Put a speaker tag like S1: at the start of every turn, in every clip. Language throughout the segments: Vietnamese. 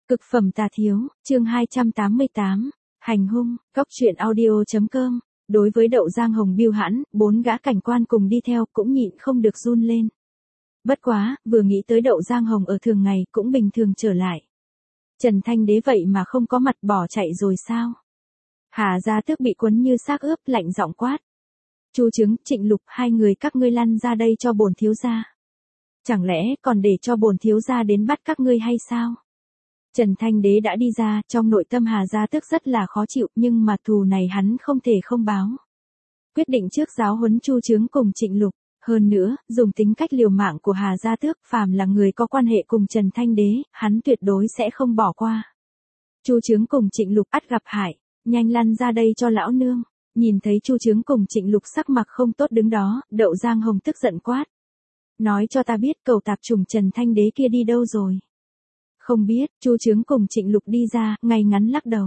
S1: Cực phẩm tà thiếu, chương 288, hành hung, góc truyện audio.com. Đối với Đậu Giang Hồng biêu hãn, 4 gã cảnh quan cùng đi theo cũng nhịn không được run lên. Bất quá, vừa nghĩ tới Đậu Giang Hồng ở thường ngày cũng bình thường trở lại. Trần Thanh Đế vậy mà không có mặt bỏ chạy rồi sao? Hà Gia Tước bị quấn như xác ướp, lạnh giọng quát. Chu Chứng, Trịnh Lục, hai người các ngươi lăn ra đây cho bổn thiếu gia. Chẳng lẽ còn để cho bổn thiếu gia đến bắt các ngươi hay sao? Trần Thanh Đế đã đi ra, trong nội tâm Hà Gia Tước rất là khó chịu, nhưng mà thù này hắn không thể không báo. Quyết định trước giáo huấn Chu Chứng cùng Trịnh Lục, hơn nữa, dùng tính cách liều mạng của Hà Gia Tước, phàm là người có quan hệ cùng Trần Thanh Đế, hắn tuyệt đối sẽ không bỏ qua. Chu Chứng cùng Trịnh Lục ắt gặp hại, nhanh lăn ra đây cho lão nương. Nhìn thấy Chu Chứng cùng Trịnh Lục sắc mặt không tốt đứng đó, Đậu Giang Hồng tức giận quát. Nói cho ta biết cầu tạp chủng Trần Thanh Đế kia đi đâu rồi? Không biết, Chu Chứng cùng Trịnh Lục đi ra, ngay ngắn lắc đầu.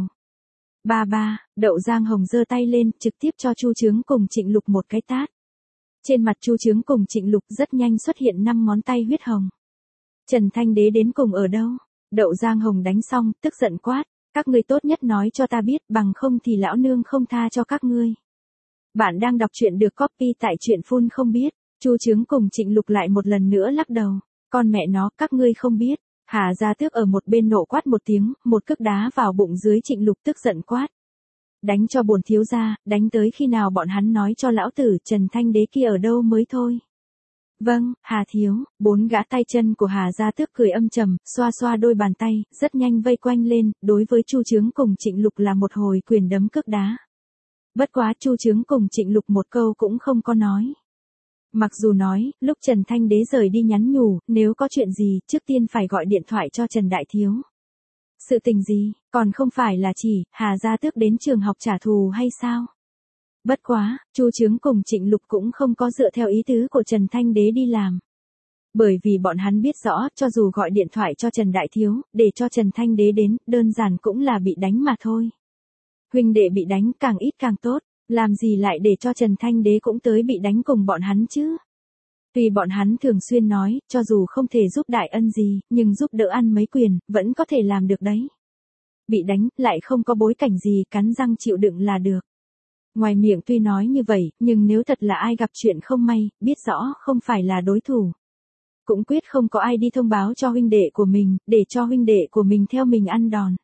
S1: Ba, Đậu Giang Hồng giơ tay lên, trực tiếp cho Chu Chứng cùng Trịnh Lục một cái tát. Trên mặt Chu Chứng cùng Trịnh Lục rất nhanh xuất hiện 5 ngón tay huyết hồng. Trần Thanh Đế đến cùng ở đâu? Đậu Giang Hồng đánh xong, tức giận quát. Các ngươi tốt nhất nói cho ta biết, bằng không thì lão nương không tha cho các ngươi. Bạn đang đọc truyện được copy tại truyện phun không biết. Chu Chứng cùng Trịnh Lục lại một lần nữa lắc đầu. Con mẹ nó, các ngươi không biết. Hà Gia Tước ở một bên nộ quát một tiếng, một cước đá vào bụng dưới Trịnh Lục tức giận quát. Đánh cho bổn thiếu gia, đánh tới khi nào bọn hắn nói cho lão tử Trần Thanh Đế kia ở đâu mới thôi. Vâng, Hà thiếu, 4 gã tay chân của Hà Gia Tước cười âm trầm, xoa xoa đôi bàn tay, rất nhanh vây quanh lên, đối với Chu Chứng cùng Trịnh Lục là một hồi quyền đấm cước đá. Bất quá Chu Chứng cùng Trịnh Lục một câu cũng không có nói. Mặc dù nói, lúc Trần Thanh Đế rời đi nhắn nhủ, nếu có chuyện gì, trước tiên phải gọi điện thoại cho Trần Đại Thiếu. Sự tình gì, còn không phải là chỉ, Hà Gia Tước đến trường học trả thù hay sao? Bất quá, Chu Chứng cùng Trịnh Lục cũng không có dựa theo ý tứ của Trần Thanh Đế đi làm. Bởi vì bọn hắn biết rõ, cho dù gọi điện thoại cho Trần Đại Thiếu, để cho Trần Thanh Đế đến, đơn giản cũng là bị đánh mà thôi. Huynh đệ bị đánh càng ít càng tốt, làm gì lại để cho Trần Thanh Đế cũng tới bị đánh cùng bọn hắn chứ? Tuy bọn hắn thường xuyên nói, cho dù không thể giúp đại ân gì, nhưng giúp đỡ ăn mấy quyền, vẫn có thể làm được đấy. Bị đánh, lại không có bối cảnh gì, cắn răng chịu đựng là được. Ngoài miệng tuy nói như vậy, nhưng nếu thật là ai gặp chuyện không may, biết rõ không phải là đối thủ. Cũng quyết không có ai đi thông báo cho huynh đệ của mình, để cho huynh đệ của mình theo mình ăn đòn.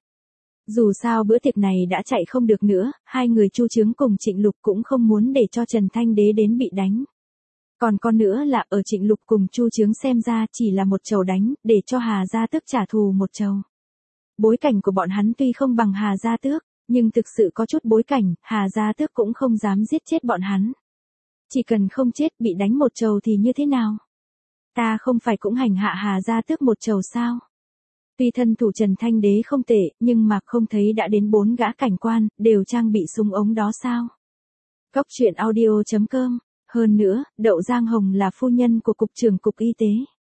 S1: Dù sao bữa tiệc này đã chạy không được nữa, hai người Chu Chứng cùng Trịnh Lục cũng không muốn để cho Trần Thanh Đế đến bị đánh. Còn con nữa là ở Trịnh Lục cùng Chu Chứng xem ra chỉ là một trầu đánh, để cho Hà Gia Tước trả thù một trầu. Bối cảnh của bọn hắn tuy không bằng Hà Gia Tước, nhưng thực sự có chút bối cảnh, Hà Gia Tước cũng không dám giết chết bọn hắn. Chỉ cần không chết bị đánh một trầu thì như thế nào? Ta không phải cũng hành hạ Hà Gia Tước một trầu sao? Tuy thân thủ Trần Thanh Đế không tệ, nhưng mà không thấy đã đến 4 gã cảnh quan, đều trang bị súng ống đó sao? Góc truyện audio.com. Hơn nữa, Đậu Giang Hồng là phu nhân của Cục trưởng Cục Y tế.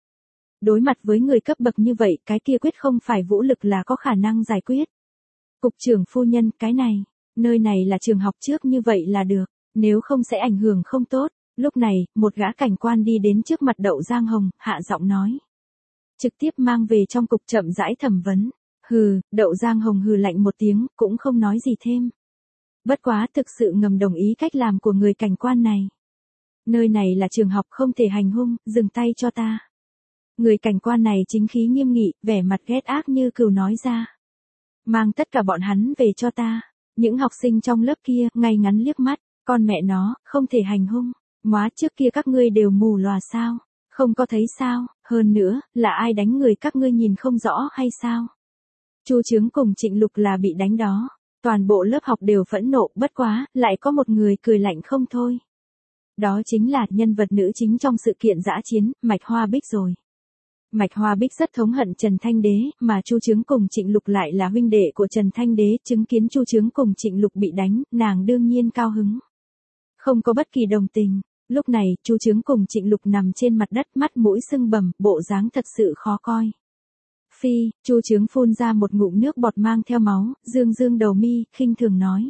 S1: Đối mặt với người cấp bậc như vậy, cái kia quyết không phải vũ lực là có khả năng giải quyết. Cục trưởng phu nhân, cái này, nơi này là trường học trước như vậy là được, nếu không sẽ ảnh hưởng không tốt. Lúc này, một gã cảnh quan đi đến trước mặt Đậu Giang Hồng, hạ giọng nói. Trực tiếp mang về trong cục chậm rãi thẩm vấn. Hừ, Đậu Giang Hồng hừ lạnh một tiếng, cũng không nói gì thêm. Bất quá thực sự ngầm đồng ý cách làm của người cảnh quan này. Nơi này là trường học không thể hành hung, dừng tay cho ta. Người cảnh quan này chính khí nghiêm nghị, vẻ mặt ghét ác như cừu nói ra. Mang tất cả bọn hắn về cho ta. Những học sinh trong lớp kia, ngay ngắn liếc mắt, con mẹ nó, không thể hành hung. Móa trước kia các ngươi đều mù lòa sao? Không có thấy sao? Hơn nữa, là ai đánh người các ngươi nhìn không rõ hay sao? Chu Chứng cùng Trịnh Lục là bị đánh đó. Toàn bộ lớp học đều phẫn nộ, bất quá, lại có một người cười lạnh không thôi. Đó chính là nhân vật nữ chính trong sự kiện dã chiến, Mạch Hoa Bích rồi. Mạch Hoa Bích rất thống hận Trần Thanh Đế, mà Chu Chứng cùng Trịnh Lục lại là huynh đệ của Trần Thanh Đế, chứng kiến Chu Chứng cùng Trịnh Lục bị đánh, nàng đương nhiên cao hứng. Không có bất kỳ đồng tình. Lúc này, Chu Chứng cùng Trịnh Lục nằm trên mặt đất, mắt mũi sưng bầm, bộ dáng thật sự khó coi. Phi, Chu Chứng phun ra một ngụm nước bọt mang theo máu, dương dương đầu mi, khinh thường nói.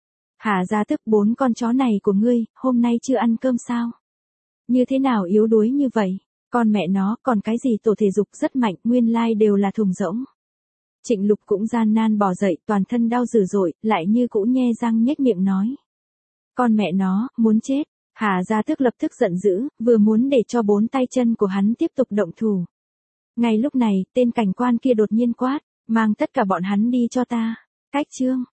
S1: Hà Gia Tước, 4 con chó này của ngươi, hôm nay chưa ăn cơm sao? Như thế nào yếu đuối như vậy? Con mẹ nó, còn cái gì tổ thể dục rất mạnh, nguyên lai đều là thùng rỗng. Trịnh Lục cũng gian nan bò dậy, toàn thân đau dữ dội, lại như cũ nhe răng nhếch miệng nói. Con mẹ nó, muốn chết. Hà Gia Tước lập tức giận dữ, vừa muốn để cho 4 tay chân của hắn tiếp tục động thủ. Ngay lúc này, tên cảnh quan kia đột nhiên quát, mang tất cả bọn hắn đi cho ta. Cách chương